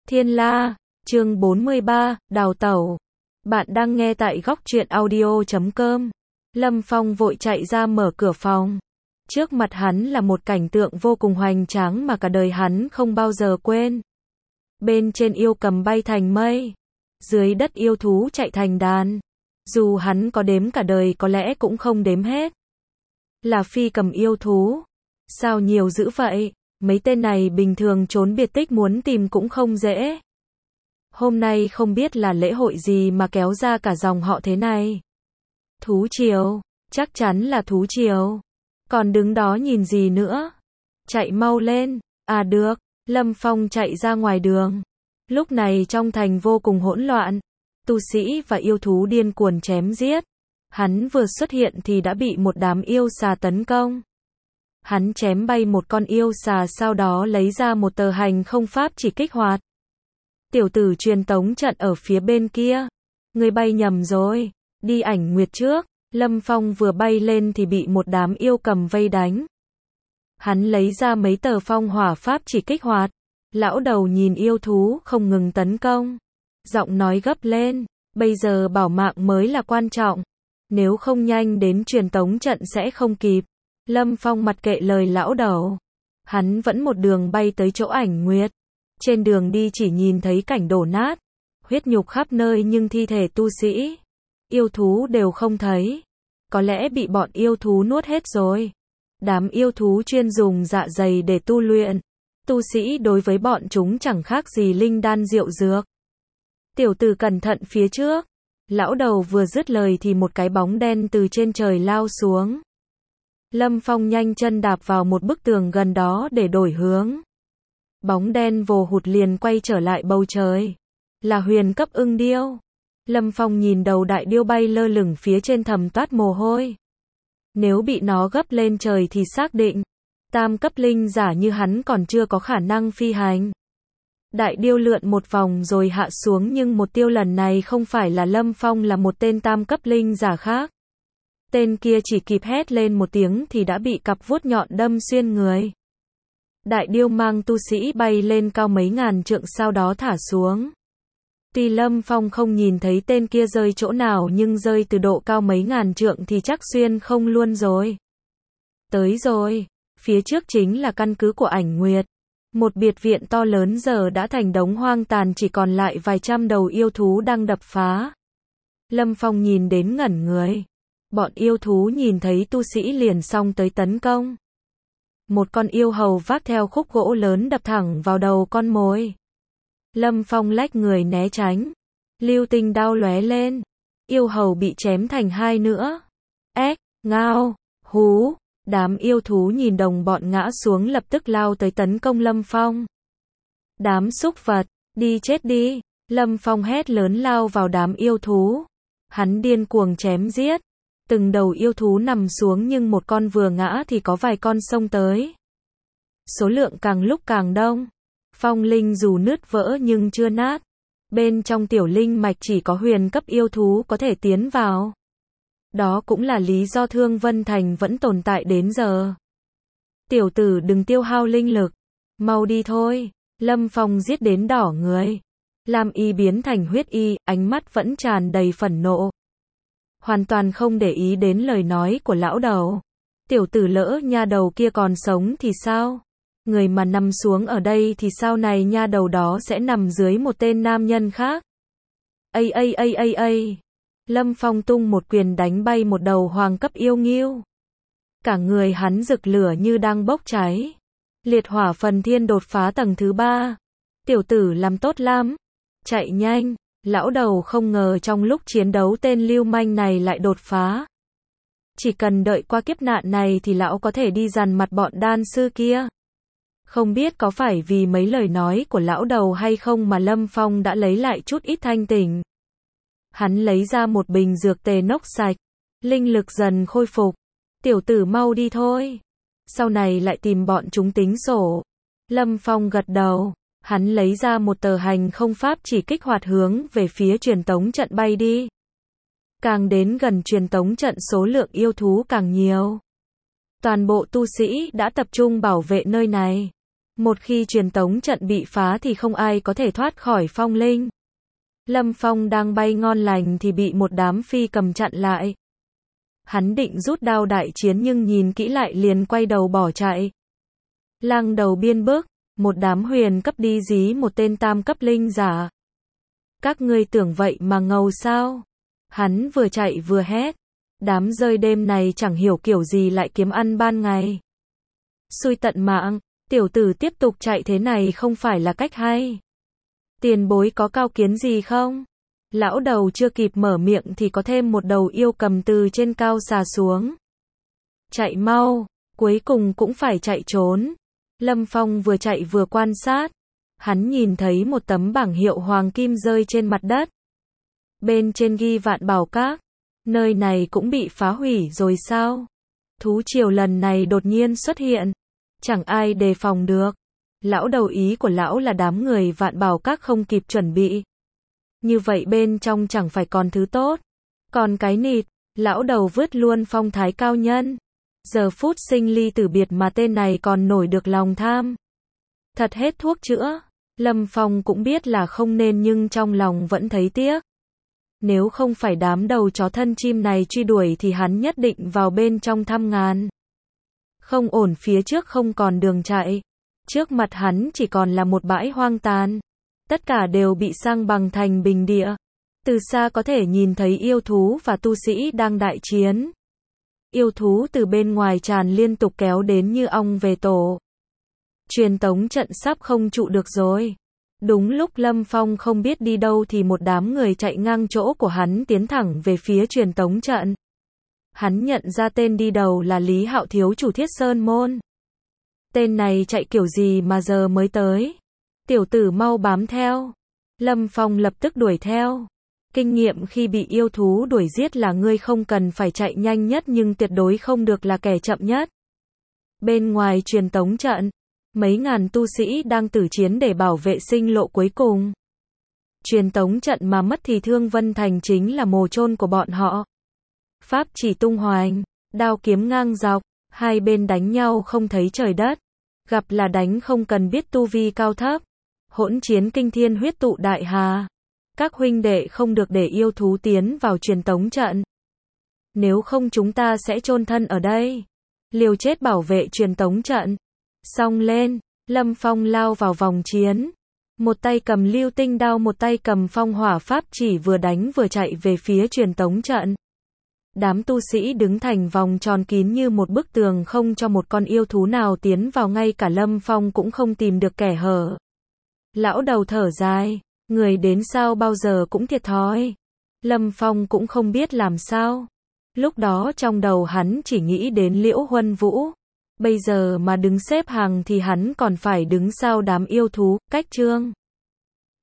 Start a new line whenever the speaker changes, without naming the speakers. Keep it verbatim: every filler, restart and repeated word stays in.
Thiên La, chương bốn mươi ba, đào tẩu. Bạn đang nghe tại góc truyện audio chấm com. Lâm Phong vội chạy ra mở cửa phòng. Trước mặt hắn là một cảnh tượng vô cùng hoành tráng mà cả đời hắn không bao giờ quên. Bên trên yêu cầm bay thành mây, dưới đất yêu thú chạy thành đàn. Dù hắn có đếm cả đời có lẽ cũng không đếm hết. Là phi cầm yêu thú. Sao nhiều dữ vậy? Mấy tên này bình thường trốn biệt tích muốn tìm cũng không dễ. Hôm nay không biết là lễ hội gì mà kéo ra cả dòng họ thế này. Thú triều, chắc chắn là thú triều. Còn đứng đó nhìn gì nữa? Chạy mau lên. À được, Lâm Phong chạy ra ngoài đường. Lúc này trong thành vô cùng hỗn loạn. Tu sĩ và yêu thú điên cuồng chém giết. Hắn vừa xuất hiện thì đã bị một đám yêu xà tấn công. Hắn chém bay một con yêu xà, sau đó lấy ra một tờ hành không pháp chỉ kích hoạt. Tiểu tử truyền tống trận ở phía bên kia. Người bay nhầm rồi. Đi ảnh nguyệt trước. Lâm Phong vừa bay lên thì bị một đám yêu cầm vây đánh. Hắn lấy ra mấy tờ phong hỏa pháp chỉ kích hoạt. Lão đầu nhìn yêu thú không ngừng tấn công. Giọng nói gấp lên. Bây giờ bảo mạng mới là quan trọng. Nếu không nhanh đến truyền tống trận sẽ không kịp. Lâm Phong mặc kệ lời lão đầu. Hắn vẫn một đường bay tới chỗ ảnh nguyệt. Trên đường đi chỉ nhìn thấy cảnh đổ nát. Huyết nhục khắp nơi nhưng thi thể tu sĩ, yêu thú đều không thấy. Có lẽ bị bọn yêu thú nuốt hết rồi. Đám yêu thú chuyên dùng dạ dày để tu luyện. Tu sĩ đối với bọn chúng chẳng khác gì linh đan rượu dược. Tiểu tử cẩn thận phía trước. Lão đầu vừa dứt lời thì một cái bóng đen từ trên trời lao xuống. Lâm Phong nhanh chân đạp vào một bức tường gần đó để đổi hướng. Bóng đen vồ hụt liền quay trở lại bầu trời. Là huyền cấp ưng điêu. Lâm Phong nhìn đầu đại điêu bay lơ lửng phía trên thầm toát mồ hôi. Nếu bị nó gấp lên trời thì xác định, tam cấp linh giả như hắn còn chưa có khả năng phi hành. Đại điêu lượn một vòng rồi hạ xuống, nhưng một tiêu lần này không phải là Lâm Phong, là một tên tam cấp linh giả khác. Tên kia chỉ kịp hét lên một tiếng thì đã bị cặp vuốt nhọn đâm xuyên người. Đại điêu mang tu sĩ bay lên cao mấy ngàn trượng sau đó thả xuống. Tuy Lâm Phong không nhìn thấy tên kia rơi chỗ nào, nhưng rơi từ độ cao mấy ngàn trượng thì chắc xuyên không luôn rồi. Tới rồi, phía trước chính là căn cứ của ảnh nguyệt. Một biệt viện to lớn giờ đã thành đống hoang tàn, chỉ còn lại vài trăm đầu yêu thú đang đập phá. Lâm Phong nhìn đến ngẩn người. Bọn yêu thú nhìn thấy tu sĩ liền xông tới tấn công. Một con yêu hầu vác theo khúc gỗ lớn đập thẳng vào đầu con mồi. Lâm Phong lách người né tránh. Lưu tinh đao lóe lên. Yêu hầu bị chém thành hai nữa. Ếch, ngao, hú. Đám yêu thú nhìn đồng bọn ngã xuống lập tức lao tới tấn công Lâm Phong. Đám súc vật, đi chết đi. Lâm Phong hét lớn lao vào đám yêu thú. Hắn điên cuồng chém giết. Từng đầu yêu thú nằm xuống, nhưng một con vừa ngã thì có vài con xông tới. Số lượng càng lúc càng đông. Phong linh dù nứt vỡ nhưng chưa nát. Bên trong tiểu linh mạch chỉ có huyền cấp yêu thú có thể tiến vào. Đó cũng là lý do Thương Vân Thành vẫn tồn tại đến giờ. Tiểu tử đừng tiêu hao linh lực. Mau đi thôi. Lâm Phong giết đến đỏ người. Lam y biến thành huyết y, ánh mắt vẫn tràn đầy phẫn nộ. Hoàn toàn không để ý đến lời nói của lão đầu. Tiểu tử lỡ nha đầu kia còn sống thì sao? Người mà nằm xuống ở đây thì sau này nha đầu đó sẽ nằm dưới một tên nam nhân khác. Ây ây ây ây ây. Lâm Phong tung một quyền đánh bay một đầu hoàng cấp yêu nghiêu. Cả người hắn rực lửa như đang bốc cháy. Liệt hỏa phần thiên đột phá tầng thứ ba. Tiểu tử làm tốt lắm. Chạy nhanh. Lão đầu không ngờ trong lúc chiến đấu tên lưu manh này lại đột phá. Chỉ cần đợi qua kiếp nạn này thì lão có thể đi dằn mặt bọn đan sư kia. Không biết có phải vì mấy lời nói của lão đầu hay không mà Lâm Phong đã lấy lại chút ít thanh tỉnh. Hắn lấy ra một bình dược tề nốc sạch. Linh lực dần khôi phục. Tiểu tử mau đi thôi. Sau này lại tìm bọn chúng tính sổ. Lâm Phong gật đầu. Hắn lấy ra một tờ hành không pháp chỉ kích hoạt hướng về phía truyền tống trận bay đi. Càng đến gần truyền tống trận số lượng yêu thú càng nhiều. Toàn bộ tu sĩ đã tập trung bảo vệ nơi này. Một khi truyền tống trận bị phá thì không ai có thể thoát khỏi phong linh. Lâm Phong đang bay ngon lành thì bị một đám phi cầm chặn lại. Hắn định rút đao đại chiến nhưng nhìn kỹ lại liền quay đầu bỏ chạy. Lang đầu biên bước, một đám huyền cấp đi dí một tên tam cấp linh giả. Các ngươi tưởng vậy mà ngầu sao? Hắn vừa chạy vừa hét. Đám rơi đêm này chẳng hiểu kiểu gì lại kiếm ăn ban ngày. Xui tận mạng, tiểu tử tiếp tục chạy thế này không phải là cách hay. Tiền bối có cao kiến gì không? Lão đầu chưa kịp mở miệng thì có thêm một đầu yêu cầm từ trên cao xà xuống. Chạy mau, cuối cùng cũng phải chạy trốn. Lâm Phong vừa chạy vừa quan sát. Hắn nhìn thấy một tấm bảng hiệu hoàng kim rơi trên mặt đất. Bên trên ghi Vạn Bảo Các. Nơi này cũng bị phá hủy rồi sao? Thú triều lần này đột nhiên xuất hiện. Chẳng ai đề phòng được. Lão đầu ý của lão là đám người Vạn Bảo Các không kịp chuẩn bị. Như vậy bên trong chẳng phải còn thứ tốt. Còn cái nịt, lão đầu vứt luôn phong thái cao nhân. Giờ phút sinh ly tử biệt mà tên này còn nổi được lòng tham. Thật hết thuốc chữa. Lâm Phong cũng biết là không nên nhưng trong lòng vẫn thấy tiếc. Nếu không phải đám đầu chó thân chim này truy đuổi thì hắn nhất định vào bên trong thăm ngàn. Không ổn, phía trước không còn đường chạy. Trước mặt hắn chỉ còn là một bãi hoang tàn. Tất cả đều bị sang bằng thành bình địa. Từ xa có thể nhìn thấy yêu thú và tu sĩ đang đại chiến. Yêu thú từ bên ngoài tràn liên tục kéo đến như ong về tổ. Truyền tống trận sắp không trụ được rồi. Đúng lúc Lâm Phong không biết đi đâu thì một đám người chạy ngang chỗ của hắn tiến thẳng về phía truyền tống trận. Hắn nhận ra tên đi đầu là Lý Hạo thiếu chủ Thiết Sơn Môn. Tên này chạy kiểu gì mà giờ mới tới? Tiểu tử mau bám theo. Lâm Phong lập tức đuổi theo. Kinh nghiệm khi bị yêu thú đuổi giết là ngươi không cần phải chạy nhanh nhất nhưng tuyệt đối không được là kẻ chậm nhất. Bên ngoài truyền tống trận, mấy ngàn tu sĩ đang tử chiến để bảo vệ sinh lộ cuối cùng. Truyền tống trận mà mất thì Thương Vân Thành chính là mồ chôn của bọn họ. Pháp chỉ tung hoành, đao kiếm ngang dọc, hai bên đánh nhau không thấy trời đất. Gặp là đánh không cần biết tu vi cao thấp. Hỗn chiến kinh thiên huyết tụ đại hà. Các huynh đệ không được để yêu thú tiến vào truyền tống trận. Nếu không chúng ta sẽ chôn thân ở đây. Liều chết bảo vệ truyền tống trận. Xông lên, Lâm Phong lao vào vòng chiến. Một tay cầm lưu tinh đao, một tay cầm phong hỏa pháp chỉ, vừa đánh vừa chạy về phía truyền tống trận. Đám tu sĩ đứng thành vòng tròn kín như một bức tường không cho một con yêu thú nào tiến vào, ngay cả Lâm Phong cũng không tìm được kẻ hở. Lão đầu thở dài, người đến sao bao giờ cũng thiệt thòi. Lâm Phong cũng không biết làm sao. Lúc đó trong đầu hắn chỉ nghĩ đến Liễu Huân Vũ. Bây giờ mà đứng xếp hàng thì hắn còn phải đứng sau đám yêu thú, cách chương.